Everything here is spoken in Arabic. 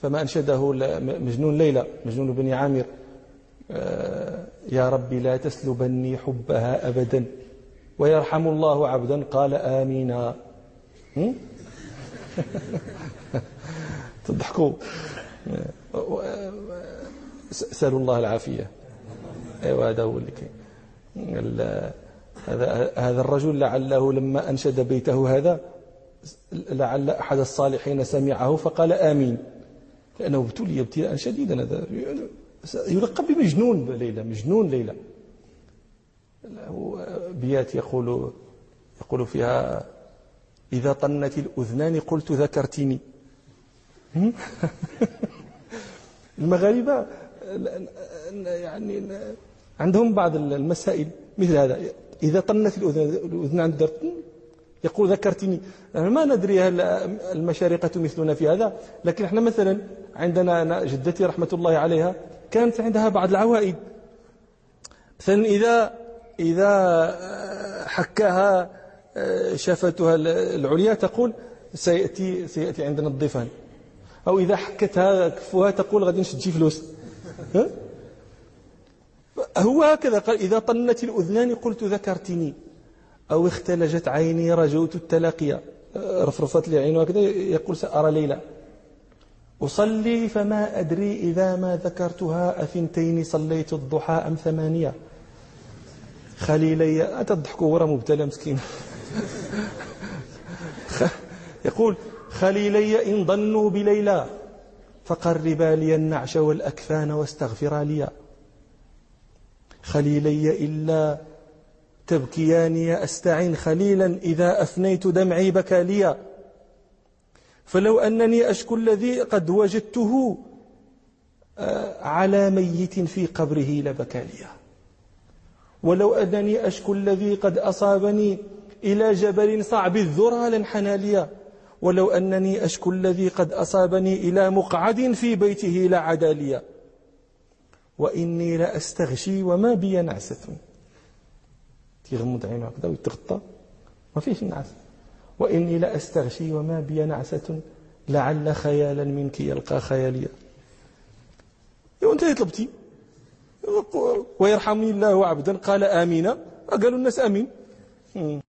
فما أنشده مجنون ليلى، مجنون بن عامر: يا ربي لا تسلبني حبها أبدا ويرحم الله عبدا قال آمين. تضحكوا. سألوا الله العافية. أيوة هذا هو اللي هذا الرجل لعله لما أنشد بيته هذا لعل أحد الصالحين سمعه فقال آمين، لأنه ابتلي ابتلاء شديدا. هذا يلقب بمجنون ليلى، مجنون ليلى. بيات يقول فيها: إذا طنت الأذنان قلت ذكرتني. المغاربة يعني عندهم بعض المسائل مثل هذا: إذا طنت الأذنان يقول ذكرتني. ما ندري هل المشارقة مثلنا في هذا، لكن احنا مثلا عندنا جدتي رحمة الله عليها كانت عندها بعض العوائد، مثلا إذا حكاها شفتها العليا تقول سيأتي عندنا الضيفان، أو إذا حكتها كفوها تقول غادي نشد شي فلوس. هو هكذا قال: إذا طنت الأذنان قلت ذكرتني، أو اختلجت عيني رجوت التلاقيا، رفرفت لي عينه هكذا يقول سأرى ليلى. أصلي فما أدري إذا ما ذكرتها أثنتين صليت الضحى أم 8. خليلي أتضحكوا ورا مبتلى مسكين. يقول: خليلي إن ظنوا بليلى فقربا لي النعش والأكفان واستغفرا لي. خليلي إلا تبكياني أستعن خليلا إذا أفنيت دمعي بكى لي. فلو أنني أشكو الذي قد وجدته على ميت في قبره لبكى لي. ولو أنني أشكو الذي قد أصابني إلى جبل صعب الذرى لانحنى لي. ولو أنني أشكو الذي قد أصابني إلى مقعد في بيته لعدا لي. وإني لأستغشي وما بي نعسة. يغمض عينه هكذا ويتغطى ما فيش النعس. وإني لأستغشي وما بي نعسة لعل خيالا منك يلقى خياليا. وانت طلبتي ويرحمني الله عبدا قال آمين، قالوا الناس آمين.